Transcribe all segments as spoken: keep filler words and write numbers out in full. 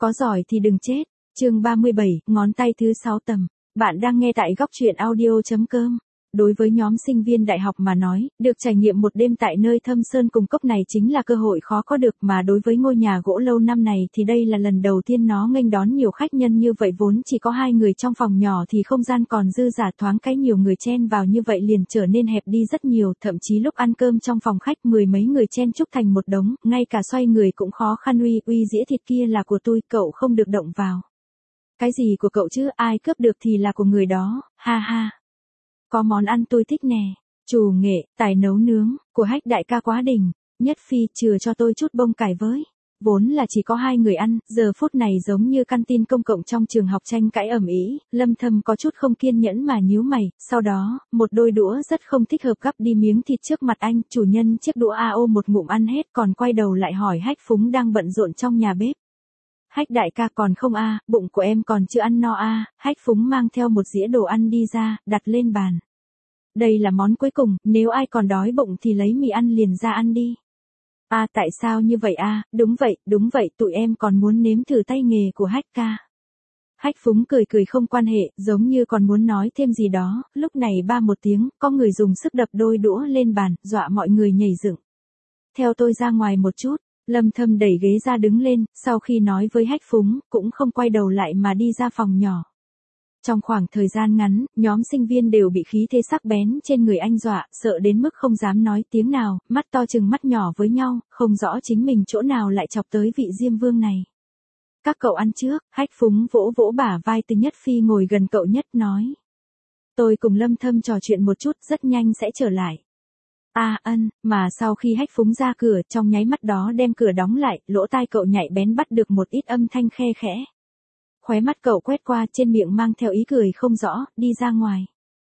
Có giỏi thì đừng chết. Chương ba mươi bảy, ngón tay thứ sáu tầm. Bạn đang nghe tại góc truyện audio chấm com. Đối với nhóm sinh viên đại học mà nói, được trải nghiệm một đêm tại nơi thâm sơn cùng cốc này chính là cơ hội khó có được, mà đối với ngôi nhà gỗ lâu năm này thì đây là lần đầu tiên nó nghênh đón nhiều khách nhân như vậy. Vốn chỉ có hai người trong phòng nhỏ thì không gian còn dư dả, thoáng cái nhiều người chen vào như vậy liền trở nên hẹp đi rất nhiều, thậm chí lúc ăn cơm trong phòng khách mười mấy người chen chúc thành một đống, ngay cả xoay người cũng khó khăn. Uy uy dĩa thịt kia là của tôi, cậu không được động vào. Cái gì của cậu chứ, ai cướp được thì là của người đó, ha ha. Có món ăn tôi thích nè, chủ nghệ, tài nấu nướng, của Hách đại ca quá đỉnh, Nhất Phi chừa cho tôi chút bông cải với. Vốn là chỉ có hai người ăn, giờ phút này giống như căn tin công cộng trong trường học tranh cãi ầm ĩ. Lâm Thâm có chút không kiên nhẫn mà nhíu mày, sau đó, một đôi đũa rất không thích hợp gắp đi miếng thịt trước mặt anh, chủ nhân chiếc đũa a ô một ngụm ăn hết, còn quay đầu lại hỏi Hách Phúng đang bận rộn trong nhà bếp. Hách đại ca còn không a, bụng của em còn chưa ăn no a. Hách Phúng mang theo một dĩa đồ ăn đi ra, đặt lên bàn. Đây là món cuối cùng, nếu ai còn đói bụng thì lấy mì ăn liền ra ăn đi. A à, tại sao như vậy a? À? Đúng vậy, đúng vậy, tụi em còn muốn nếm thử tay nghề của Hách ca. Hách Phúng cười cười không quan hệ, giống như còn muốn nói thêm gì đó, lúc này ba một tiếng, có người dùng sức đập đôi đũa lên bàn, dọa mọi người nhảy dựng. Theo tôi ra ngoài một chút. Lâm Thâm đẩy ghế ra đứng lên, sau khi nói với Hách Phúng, cũng không quay đầu lại mà đi ra phòng nhỏ. Trong khoảng thời gian ngắn, nhóm sinh viên đều bị khí thế sắc bén trên người anh dọa, sợ đến mức không dám nói tiếng nào, mắt to chừng mắt nhỏ với nhau, không rõ chính mình chỗ nào lại chọc tới vị Diêm Vương này. Các cậu ăn trước, Hách Phúng vỗ vỗ bả vai Từ Nhất Phi ngồi gần cậu nhất nói. Tôi cùng Lâm Thâm trò chuyện một chút, rất nhanh sẽ trở lại. À ân, mà sau khi Hách Phúng ra cửa, trong nháy mắt đó đem cửa đóng lại, lỗ tai cậu nhạy bén bắt được một ít âm thanh khe khẽ. Khóe mắt cậu quét qua, trên miệng mang theo ý cười không rõ, đi ra ngoài.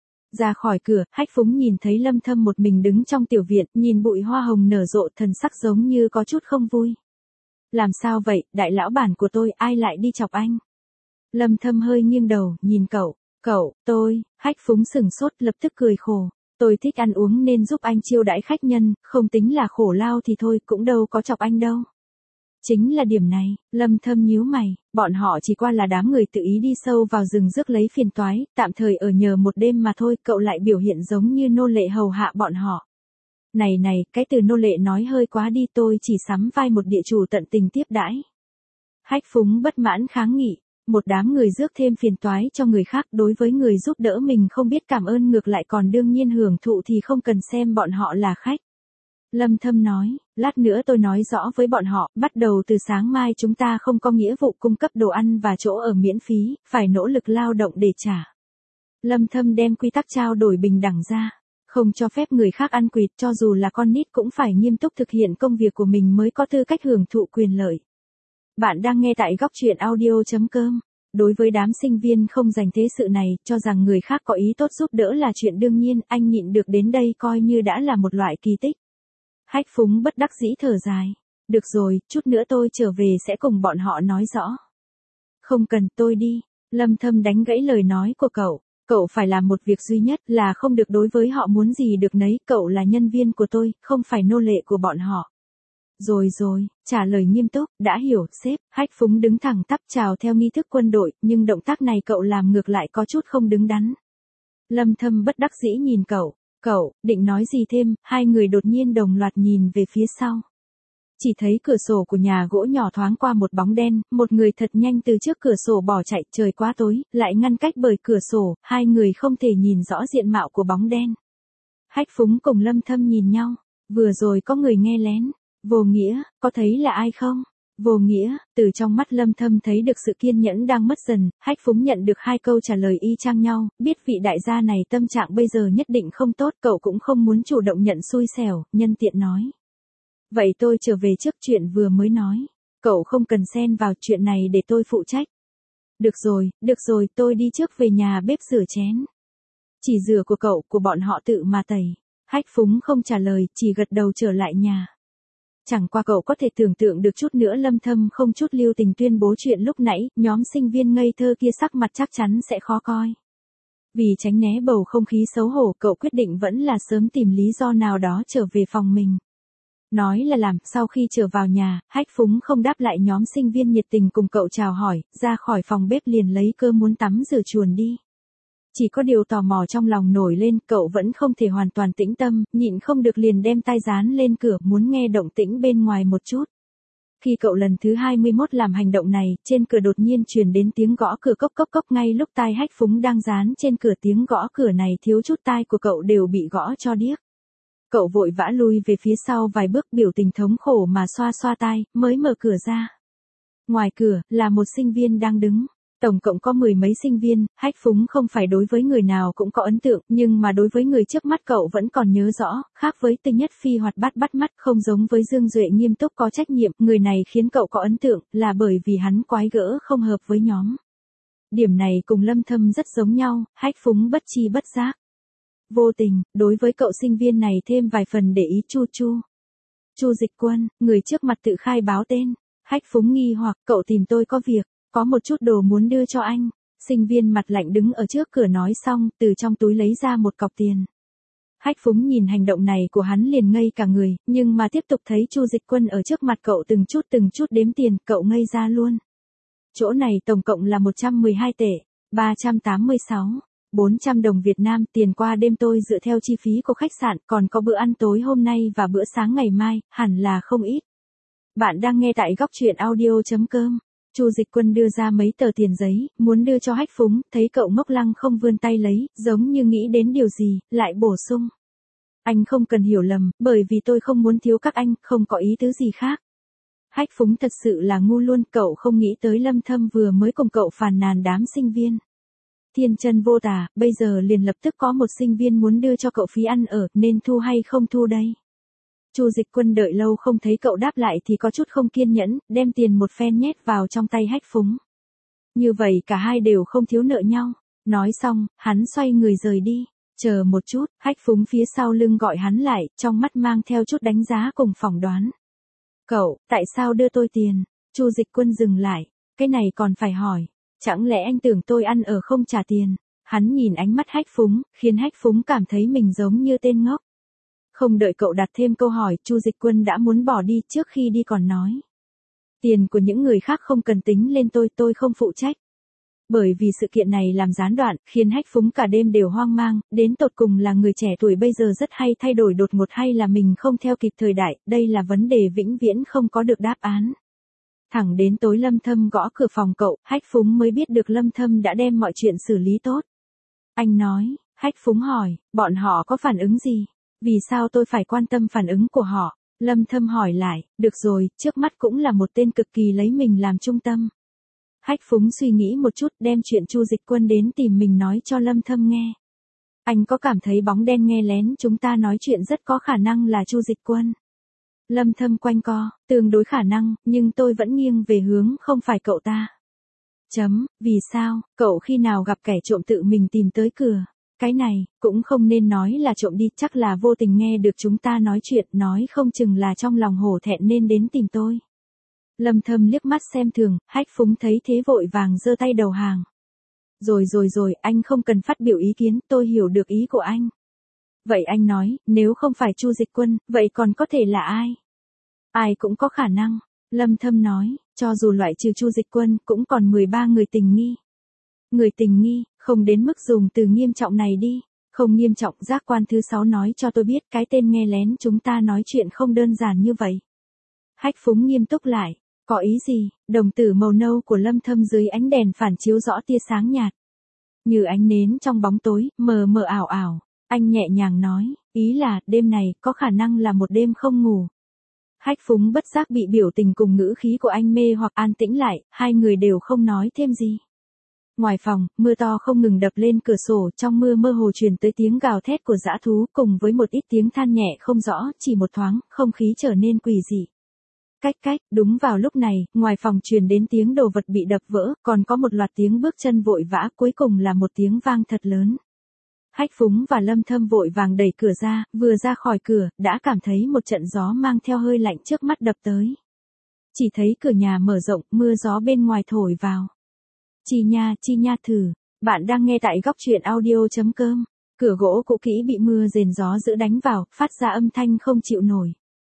Ra khỏi cửa, Hách Phúng nhìn thấy Lâm Thâm một mình đứng trong tiểu viện, nhìn bụi hoa hồng nở rộ, thần sắc giống như có chút không vui. Làm sao vậy, đại lão bản của tôi, ai lại đi chọc anh? Lâm Thâm hơi nghiêng đầu, nhìn cậu, cậu, tôi, Hách Phúng sừng sốt, lập tức cười khổ. Tôi thích ăn uống nên giúp anh chiêu đãi khách nhân, không tính là khổ lao thì thôi, cũng đâu có chọc anh đâu. Chính là điểm này, Lâm Thâm nhíu mày, bọn họ chỉ qua là đám người tự ý đi sâu vào rừng rước lấy phiền toái, tạm thời ở nhờ một đêm mà thôi, cậu lại biểu hiện giống như nô lệ hầu hạ bọn họ. Này này, cái từ nô lệ nói hơi quá đi, tôi chỉ sắm vai một địa chủ tận tình tiếp đãi. Hách Phúng bất mãn kháng nghị. Một đám người rước thêm phiền toái cho người khác, đối với người giúp đỡ mình không biết cảm ơn ngược lại còn đương nhiên hưởng thụ thì không cần xem bọn họ là khách. Lâm Thâm nói, lát nữa tôi nói rõ với bọn họ, bắt đầu từ sáng mai chúng ta không có nghĩa vụ cung cấp đồ ăn và chỗ ở miễn phí, phải nỗ lực lao động để trả. Lâm Thâm đem quy tắc trao đổi bình đẳng ra, không cho phép người khác ăn quỵt, cho dù là con nít cũng phải nghiêm túc thực hiện công việc của mình mới có tư cách hưởng thụ quyền lợi. Bạn đang nghe tại góc truyện audio chấm com. Đối với đám sinh viên không dành thế sự này, cho rằng người khác có ý tốt giúp đỡ là chuyện đương nhiên, anh nhịn được đến đây coi như đã là một loại kỳ tích. Hách Phúng bất đắc dĩ thở dài. Được rồi, chút nữa tôi trở về sẽ cùng bọn họ nói rõ. Không cần, tôi đi. Lâm Thâm đánh gãy lời nói của cậu. Cậu phải làm một việc duy nhất là không được đối với họ muốn gì được nấy, cậu là nhân viên của tôi, không phải nô lệ của bọn họ. Rồi rồi, trả lời nghiêm túc, đã hiểu, sếp. Hách Phúng đứng thẳng tắp chào theo nghi thức quân đội, nhưng động tác này cậu làm ngược lại có chút không đứng đắn. Lâm Thâm bất đắc dĩ nhìn cậu, cậu, định nói gì thêm, hai người đột nhiên đồng loạt nhìn về phía sau. Chỉ thấy cửa sổ của nhà gỗ nhỏ thoáng qua một bóng đen, một người thật nhanh từ trước cửa sổ bỏ chạy, trời quá tối, lại ngăn cách bởi cửa sổ, hai người không thể nhìn rõ diện mạo của bóng đen. Hách Phúng cùng Lâm Thâm nhìn nhau, vừa rồi có người nghe lén. Vô Nghĩa, có thấy là ai không? Vô Nghĩa, từ trong mắt Lâm Thâm thấy được sự kiên nhẫn đang mất dần, Hách Phúng nhận được hai câu trả lời y chang nhau, biết vị đại gia này tâm trạng bây giờ nhất định không tốt, cậu cũng không muốn chủ động nhận xui xẻo, nhân tiện nói. Vậy tôi trở về trước, chuyện vừa mới nói. Cậu không cần xen vào, chuyện này để tôi phụ trách. Được rồi, được rồi, tôi đi trước về nhà bếp rửa chén. Chỉ rửa của cậu, của bọn họ tự mà tẩy. Hách Phúng không trả lời, chỉ gật đầu trở lại nhà. Chẳng qua cậu có thể tưởng tượng được chút nữa Lâm Thâm không chút lưu tình tuyên bố chuyện lúc nãy, nhóm sinh viên ngây thơ kia sắc mặt chắc chắn sẽ khó coi. Vì tránh né bầu không khí xấu hổ, cậu quyết định vẫn là sớm tìm lý do nào đó trở về phòng mình. Nói là làm, sau khi trở vào nhà, Hách Phúng không đáp lại nhóm sinh viên nhiệt tình cùng cậu chào hỏi, ra khỏi phòng bếp liền lấy cơm muốn tắm rửa chuồn đi. Chỉ có điều tò mò trong lòng nổi lên, cậu vẫn không thể hoàn toàn tĩnh tâm, nhịn không được liền đem tai dán lên cửa muốn nghe động tĩnh bên ngoài một chút. Khi cậu lần thứ hai mươi mốt làm hành động này, trên cửa đột nhiên truyền đến tiếng gõ cửa cốc cốc cốc ngay lúc tai Hách Phúng đang dán trên cửa, tiếng gõ cửa này thiếu chút tai của cậu đều bị gõ cho điếc. Cậu vội vã lui về phía sau vài bước, biểu tình thống khổ mà xoa xoa tai, mới mở cửa ra. Ngoài cửa, là một sinh viên đang đứng. Tổng cộng có mười mấy sinh viên, Hách Phúng không phải đối với người nào cũng có ấn tượng, nhưng mà đối với người trước mắt cậu vẫn còn nhớ rõ, khác với Tư Nhất Phi hoạt bát bắt mắt, không giống với Dương Duệ nghiêm túc có trách nhiệm, người này khiến cậu có ấn tượng, là bởi vì hắn quái gỡ không hợp với nhóm. Điểm này cùng Lâm Thâm rất giống nhau, Hách Phúng bất chi bất giác. Vô tình, đối với cậu sinh viên này thêm vài phần để ý. Chu Chu. Chu Dịch Quân, người trước mặt tự khai báo tên. Hách Phúng nghi hoặc, cậu tìm tôi có việc, có một chút đồ muốn đưa cho anh. Sinh viên mặt lạnh đứng ở trước cửa nói xong, từ trong túi lấy ra một cọc tiền. Hách Phúng nhìn hành động này của hắn liền ngây cả người, nhưng mà tiếp tục thấy Chu Dịch Quân ở trước mặt cậu từng chút từng chút đếm tiền, cậu ngây ra luôn. Chỗ này tổng cộng là một trăm mười hai tệ, ba trăm tám mươi sáu. bốn trăm đồng Việt Nam, tiền qua đêm tôi dựa theo chi phí của khách sạn, còn có bữa ăn tối hôm nay và bữa sáng ngày mai, hẳn là không ít. Bạn đang nghe tại góc truyện audio chấm com. Chu Dịch Quân đưa ra mấy tờ tiền giấy, muốn đưa cho Hách Phúng, thấy cậu ngốc lăng không vươn tay lấy, giống như nghĩ đến điều gì, lại bổ sung. Anh không cần hiểu lầm, bởi vì tôi không muốn thiếu các anh, không có ý tứ gì khác. Hách Phúng thật sự là ngu luôn, cậu không nghĩ tới Lâm Thâm vừa mới cùng cậu phàn nàn đám sinh viên. Thiên chân vô tà, bây giờ liền lập tức có một sinh viên muốn đưa cho cậu phí ăn ở, nên thu hay không thu đây? Chu Dịch Quân đợi lâu không thấy cậu đáp lại thì có chút không kiên nhẫn, đem tiền một phen nhét vào trong tay Hách Phúng. Như vậy cả hai đều không thiếu nợ nhau. Nói xong, hắn xoay người rời đi. Chờ một chút, Hách Phúng phía sau lưng gọi hắn lại, trong mắt mang theo chút đánh giá cùng phỏng đoán. Cậu, tại sao đưa tôi tiền? Chu Dịch Quân dừng lại. Cái này còn phải hỏi. Chẳng lẽ anh tưởng tôi ăn ở không trả tiền? Hắn nhìn ánh mắt Hách Phúng, khiến Hách Phúng cảm thấy mình giống như tên ngốc. Không đợi cậu đặt thêm câu hỏi, Chu Dịch Quân đã muốn bỏ đi, trước khi đi còn nói. Tiền của những người khác không cần tính lên tôi, tôi không phụ trách. Bởi vì sự kiện này làm gián đoạn, khiến Hách Phúng cả đêm đều hoang mang, đến tột cùng là người trẻ tuổi bây giờ rất hay thay đổi đột ngột hay là mình không theo kịp thời đại, đây là vấn đề vĩnh viễn không có được đáp án. Thẳng đến tối Lâm Thâm gõ cửa phòng cậu, Hách Phúng mới biết được Lâm Thâm đã đem mọi chuyện xử lý tốt. Anh nói, Hách Phúng hỏi, bọn họ có phản ứng gì? Vì sao tôi phải quan tâm phản ứng của họ? Lâm Thâm hỏi lại, được rồi, trước mắt cũng là một tên cực kỳ lấy mình làm trung tâm. Hách Phúng suy nghĩ một chút, đem chuyện Chu Dịch Quân đến tìm mình nói cho Lâm Thâm nghe. Anh có cảm thấy bóng đen nghe lén chúng ta nói chuyện rất có khả năng là Chu Dịch Quân? Lâm Thâm quanh co, tương đối khả năng, nhưng tôi vẫn nghiêng về hướng không phải cậu ta. Chấm, vì sao, cậu khi nào gặp kẻ trộm tự mình tìm tới cửa? Cái này, cũng không nên nói là trộm đi, chắc là vô tình nghe được chúng ta nói chuyện, nói không chừng là trong lòng hổ thẹn nên đến tìm tôi. Lâm Thâm liếc mắt xem thường, Hách Phúng thấy thế vội vàng giơ tay đầu hàng. Rồi rồi rồi, anh không cần phát biểu ý kiến, tôi hiểu được ý của anh. Vậy anh nói, nếu không phải Chu Dịch Quân, vậy còn có thể là ai? Ai cũng có khả năng. Lâm Thâm nói, cho dù loại trừ Chu Dịch Quân, cũng còn mười ba người tình nghi. Người tình nghi, không đến mức dùng từ nghiêm trọng này đi. Không nghiêm trọng, giác quan thứ sáu nói cho tôi biết cái tên nghe lén chúng ta nói chuyện không đơn giản như vậy. Hách Phúng nghiêm túc lại, có ý gì? Đồng tử màu nâu của Lâm Thâm dưới ánh đèn phản chiếu rõ tia sáng nhạt. Như ánh nến trong bóng tối, mờ mờ ảo ảo. Anh nhẹ nhàng nói, ý là, đêm này, có khả năng là một đêm không ngủ. Hách Phúng bất giác bị biểu tình cùng ngữ khí của anh mê hoặc an tĩnh lại, hai người đều không nói thêm gì. Ngoài phòng, mưa to không ngừng đập lên cửa sổ, trong mưa mơ hồ truyền tới tiếng gào thét của dã thú cùng với một ít tiếng than nhẹ không rõ, chỉ một thoáng, không khí trở nên quỷ dị. Cách cách, đúng vào lúc này, ngoài phòng truyền đến tiếng đồ vật bị đập vỡ, còn có một loạt tiếng bước chân vội vã, cuối cùng là một tiếng vang thật lớn. Hách Phúng và Lâm Thâm vội vàng đẩy cửa ra, vừa ra khỏi cửa, đã cảm thấy một trận gió mang theo hơi lạnh trước mắt đập tới. Chỉ thấy cửa nhà mở rộng, mưa gió bên ngoài thổi vào. Chi nha, chi nha thử. Bạn đang nghe tại góc truyện audio chấm com. Cửa gỗ cũ kỹ bị mưa rền gió giữ đánh vào, phát ra âm thanh không chịu nổi.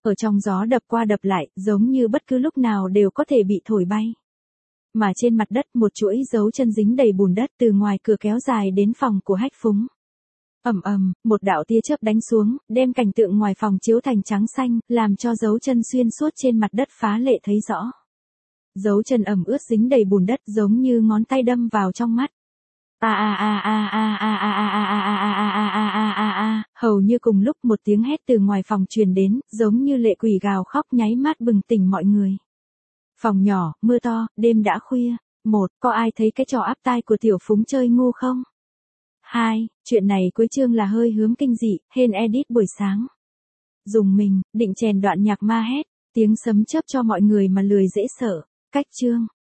ở trong gió đập qua đập lại, giống như bất cứ lúc nào đều có thể bị thổi bay. Mà trên mặt đất một chuỗi dấu chân dính đầy bùn đất từ ngoài cửa kéo dài đến phòng của Hách Phúng. Ầm ầm, một đạo tia chớp đánh xuống, đem cảnh tượng ngoài phòng chiếu thành trắng xanh, làm cho dấu chân xuyên suốt trên mặt đất phá lệ thấy rõ. Dấu chân ẩm ướt dính đầy bùn đất giống như ngón tay đâm vào trong mắt. A a a a a a a a a a a a a a a a, hầu như cùng lúc một tiếng hét từ ngoài phòng truyền đến, giống như lệ quỷ gào khóc nháy mắt bừng tỉnh mọi người. Phòng nhỏ, mưa to, đêm đã khuya. Một, có ai thấy cái trò áp tai của Tiểu Phúng chơi ngu không? Hai, chuyện này cuối chương là hơi hướng kinh dị, hên edit buổi sáng. Dùng mình, định chèn đoạn nhạc ma hét, tiếng sấm chớp cho mọi người mà lười dễ sợ. Cách chương.